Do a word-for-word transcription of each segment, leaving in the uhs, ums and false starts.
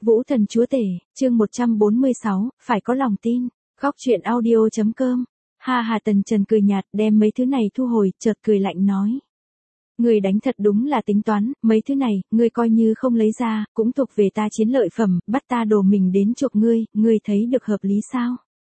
Vũ Thần Chúa Tể, chương một trăm bốn mươi sáu, phải có lòng tin. Góc truyện audio.com. Ha hà Tần Trần cười nhạt, đem mấy thứ này thu hồi, chợt cười lạnh nói. Ngươi đánh thật đúng là tính toán, mấy thứ này, ngươi coi như không lấy ra, cũng thuộc về ta chiến lợi phẩm, bắt ta đồ mình đến chuộc ngươi, ngươi thấy được hợp lý sao?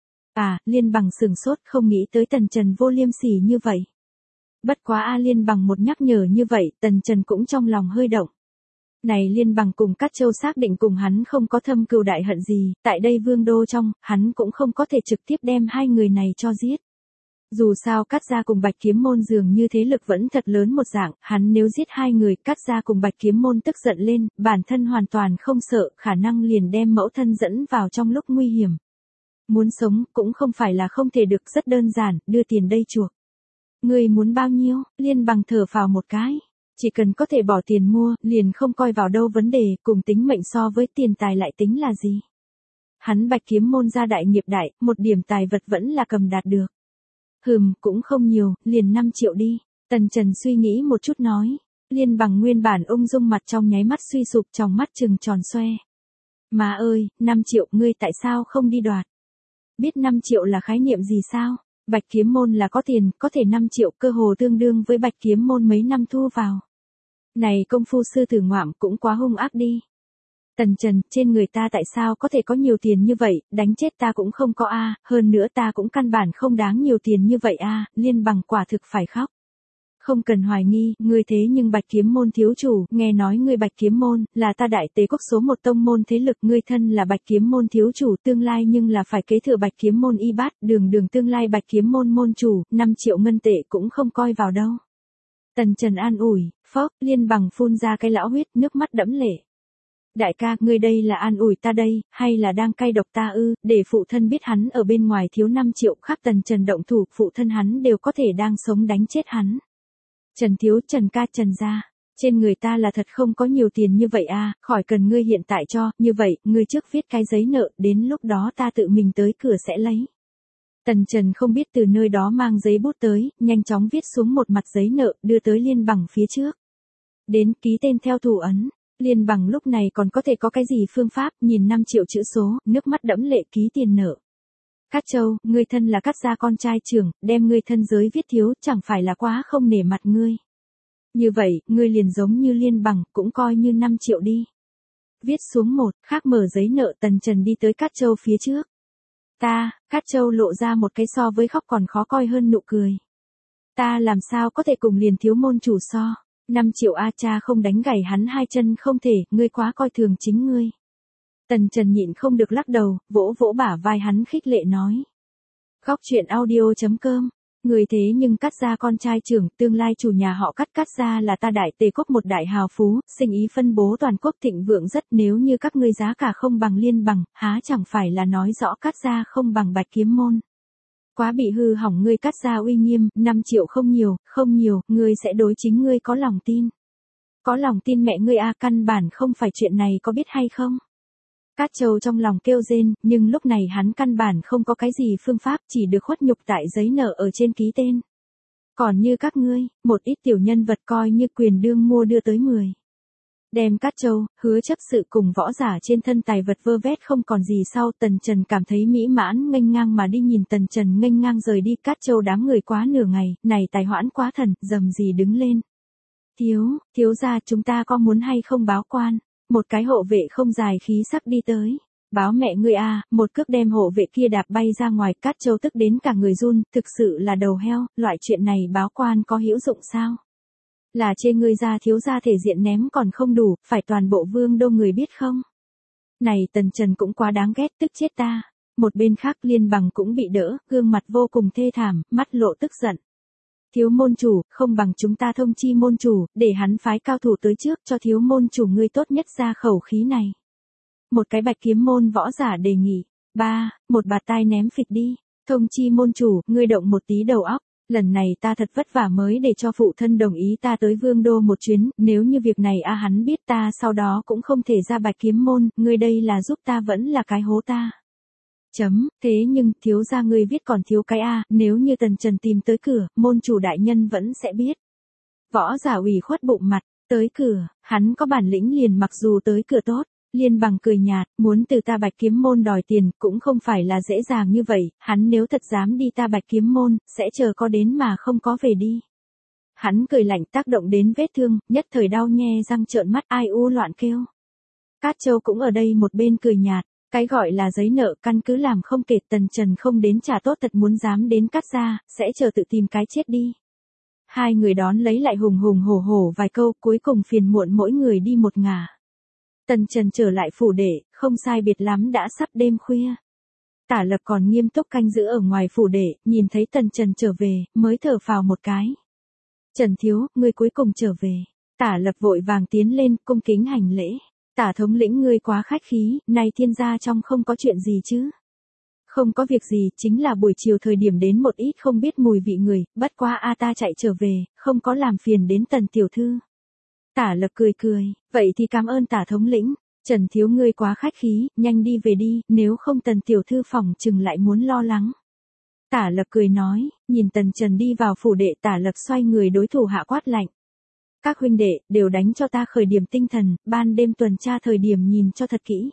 À, Liên Bằng sửng sốt, không nghĩ tới Tần Trần vô liêm sỉ như vậy. Bất quá A Liên Bằng một nhắc nhở như vậy, Tần Trần cũng trong lòng hơi động. Này Liên Bằng cùng Cát Châu xác định cùng hắn không có thâm cừu đại hận gì, tại đây vương đô trong, hắn cũng không có thể trực tiếp đem hai người này cho giết. Dù sao Cát gia cùng Bạch Kiếm môn dường như thế lực vẫn thật lớn một dạng, hắn nếu giết hai người, Cát gia cùng Bạch Kiếm môn tức giận lên, bản thân hoàn toàn không sợ, khả năng liền đem mẫu thân dẫn vào trong lúc nguy hiểm. Muốn sống cũng không phải là không thể được, rất đơn giản, đưa tiền đây chuộc. Người muốn bao nhiêu? Liên Bằng thở phào một cái. Chỉ cần có thể bỏ tiền mua, liền không coi vào đâu vấn đề, cùng tính mệnh so với tiền tài lại tính là gì. Hắn Bạch Kiếm môn gia đại nghiệp đại, một điểm tài vật vẫn là cầm đạt được. Hừm, cũng không nhiều, liền năm triệu đi. Tần Trần suy nghĩ một chút nói. Liên Bằng nguyên bản ung dung mặt trong nháy mắt suy sụp, trong mắt trừng tròn xoe. Má ơi, năm triệu, ngươi tại sao không đi đoạt? Biết năm triệu là khái niệm gì sao? Bạch Kiếm môn là có tiền, có thể năm triệu, cơ hồ tương đương với Bạch Kiếm môn mấy năm thu vào. Này công phu sư tử ngoạm cũng quá hung ác đi. Tần Trần, trên người ta tại sao có thể có nhiều tiền như vậy, đánh chết ta cũng không có a, hơn nữa ta cũng căn bản không đáng nhiều tiền như vậy a, Liên Bằng quả thực phải khóc. Không cần hoài nghi, ngươi thế nhưng Bạch Kiếm môn thiếu chủ, nghe nói ngươi Bạch Kiếm môn, là ta đại tế quốc số một tông môn thế lực, ngươi thân là Bạch Kiếm môn thiếu chủ tương lai nhưng là phải kế thừa Bạch Kiếm môn y bát, đường đường tương lai Bạch Kiếm môn môn chủ, năm triệu ngân tệ cũng không coi vào đâu. Tần Trần an ủi, phốc, Liên Bằng phun ra cái lão huyết, nước mắt đẫm lệ. Đại ca, ngươi đây là an ủi ta đây, hay là đang cay độc ta ư, để phụ thân biết hắn ở bên ngoài thiếu năm triệu, khác Tần Trần động thủ, phụ thân hắn đều có thể đang sống đánh chết hắn. Trần thiếu, Trần ca, Trần gia, trên người ta là thật không có nhiều tiền như vậy a, khỏi cần ngươi hiện tại cho, như vậy, ngươi trước viết cái giấy nợ, đến lúc đó ta tự mình tới cửa sẽ lấy. Tần Trần không biết từ nơi đó mang giấy bút tới, nhanh chóng viết xuống một mặt giấy nợ, đưa tới Liên Bằng phía trước. Đến ký tên theo thủ ấn, Liên Bằng lúc này còn có thể có cái gì phương pháp, nhìn năm triệu chữ số, nước mắt đẫm lệ ký tiền nợ. Cát Châu, ngươi thân là Cát gia con trai trưởng, đem ngươi thân giới viết thiếu, chẳng phải là quá không nể mặt ngươi. Như vậy, ngươi liền giống như Liên Bằng, cũng coi như năm triệu đi. Viết xuống một, khác mở giấy nợ, Tần Trần đi tới Cát Châu phía trước. Ta, Cát Châu lộ ra một cái so với khóc còn khó coi hơn nụ cười. Ta làm sao có thể cùng liền thiếu môn chủ so, năm triệu a, cha không đánh gãy hắn hai chân không thể, ngươi quá coi thường chính ngươi. Tần Trần nhịn không được lắc đầu, vỗ vỗ bả vai hắn khích lệ nói. Góc truyện audio.com. Người thế nhưng Cát gia con trai trưởng, tương lai chủ nhà họ Cát, Cát gia là ta đại tề quốc một đại hào phú, sinh ý phân bố toàn quốc thịnh vượng rất, nếu như các ngươi giá cả không bằng Liên Bằng, há chẳng phải là nói rõ Cát gia không bằng Bạch Kiếm môn. Quá bị hư hỏng ngươi Cát gia uy nghiêm, năm triệu không nhiều, không nhiều, ngươi sẽ đối chính ngươi có lòng tin. Có lòng tin mẹ ngươi a, căn bản không phải chuyện này có biết hay không? Cát Châu trong lòng kêu rên, nhưng lúc này hắn căn bản không có cái gì phương pháp, chỉ được khuất nhục tại giấy nợ ở trên ký tên. Còn như các ngươi, một ít tiểu nhân vật coi như quyền đương mua đưa tới mười. Đem Cát Châu, hứa chấp sự cùng võ giả trên thân tài vật vơ vét không còn gì sau, Tần Trần cảm thấy mỹ mãn nghênh ngang mà đi, nhìn Tần Trần nghênh ngang rời đi, Cát Châu đám người quá nửa ngày, này tài hoãn quá thần, dầm gì đứng lên. Thiếu, thiếu gia, chúng ta có muốn hay không báo quan? Một cái hộ vệ không dài khí sắc đi tới. Báo mẹ ngươi a, một cước đem hộ vệ kia đạp bay ra ngoài, Cát Châu tức đến cả người run, thực sự là đầu heo, loại chuyện này báo quan có hữu dụng sao? Là chê ngươi ra thiếu gia thể diện ném còn không đủ, phải toàn bộ vương đô người biết không? Này Tần Trần cũng quá đáng ghét, tức chết ta. Một bên khác Liên Bằng cũng bị đỡ, gương mặt vô cùng thê thảm, mắt lộ tức giận. Thiếu môn chủ, không bằng chúng ta thông chi môn chủ, để hắn phái cao thủ tới trước cho thiếu môn chủ ngươi tốt nhất ra khẩu khí này. Một cái Bạch Kiếm môn võ giả đề nghị. Ba, một bạt tai ném phịch đi. Thông chi môn chủ, ngươi động một tí đầu óc. Lần này ta thật vất vả mới để cho phụ thân đồng ý ta tới vương đô một chuyến, nếu như việc này a hắn biết ta sau đó cũng không thể ra Bạch Kiếm môn, ngươi đây là giúp ta vẫn là cái hố ta. Chấm, thế nhưng, thiếu gia ngươi viết còn thiếu cái a, nếu như Tần Trần tìm tới cửa, môn chủ đại nhân vẫn sẽ biết. Võ giả ủy khuất bụng mặt, tới cửa, hắn có bản lĩnh liền mặc dù tới cửa tốt, Liên Bằng cười nhạt, muốn từ ta Bạch Kiếm Môn đòi tiền, cũng không phải là dễ dàng như vậy, hắn nếu thật dám đi ta Bạch Kiếm Môn, sẽ chờ có đến mà không có về đi. Hắn cười lạnh tác động đến vết thương, nhất thời đau nhe răng trợn mắt ai u loạn kêu. Cát Châu cũng ở đây một bên cười nhạt, cái gọi là giấy nợ căn cứ làm không kể, Tần Trần không đến trả tốt thật muốn dám đến Cát gia, sẽ chờ tự tìm cái chết đi. Hai người đón lấy lại hùng hùng hổ hổ vài câu, cuối cùng phiền muộn mỗi người đi một ngả. Tần Trần trở lại phủ đệ, không sai biệt lắm đã sắp đêm khuya. Tả Lập còn nghiêm túc canh giữ ở ngoài phủ đệ, nhìn thấy Tần Trần trở về, mới thở phào một cái. Trần thiếu, ngươi cuối cùng trở về. Tả Lập vội vàng tiến lên, cung kính hành lễ. Tả thống lĩnh ngươi quá khách khí, nay thiên gia trong không có chuyện gì chứ. Không có việc gì, chính là buổi chiều thời điểm đến một ít không biết mùi vị người, bất quá a ta chạy trở về, không có làm phiền đến Tần tiểu thư. Tả Lập cười cười, vậy thì cảm ơn Tả thống lĩnh. Trần thiếu ngươi quá khách khí, nhanh đi về đi, nếu không Tần tiểu thư phòng chừng lại muốn lo lắng. Tả Lập cười nói, nhìn Tần Trần đi vào phủ đệ, Tả Lập xoay người đối thủ hạ quát lạnh. Các huynh đệ, đều đánh cho ta khởi điểm tinh thần, ban đêm tuần tra thời điểm nhìn cho thật kỹ.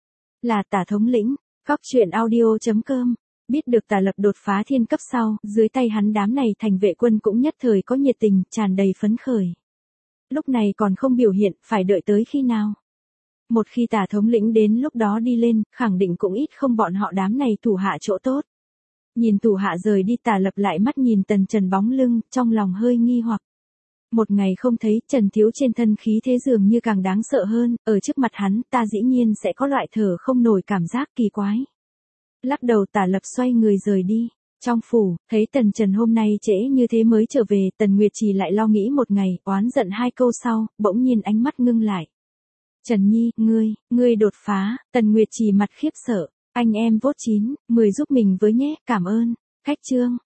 Là Tả thống lĩnh, Góc truyện audio chấm com. Biết được Tả Lập đột phá thiên cấp sau, dưới tay hắn đám này thành vệ quân cũng nhất thời có nhiệt tình, tràn đầy phấn khởi. Lúc này còn không biểu hiện, phải đợi tới khi nào? Một khi Tả thống lĩnh đến lúc đó đi lên, khẳng định cũng ít không bọn họ đám này thủ hạ chỗ tốt. Nhìn thủ hạ rời đi, Tả Lập lại mắt nhìn Tần Trần bóng lưng, trong lòng hơi nghi hoặc. Một ngày không thấy, Trần thiếu trên thân khí thế dường như càng đáng sợ hơn, ở trước mặt hắn, ta dĩ nhiên sẽ có loại thở không nổi cảm giác kỳ quái. Lắc đầu, Tả Lập xoay người rời đi. Trong phủ, thấy Tần Trần hôm nay trễ như thế mới trở về, Tần Nguyệt Trì lại lo nghĩ một ngày, oán giận hai câu sau, bỗng nhiên ánh mắt ngưng lại. Trần Nhi, ngươi, ngươi đột phá, Tần Nguyệt Trì mặt khiếp sợ, anh em vốt chín, mười giúp mình với nhé, cảm ơn. Khách chương.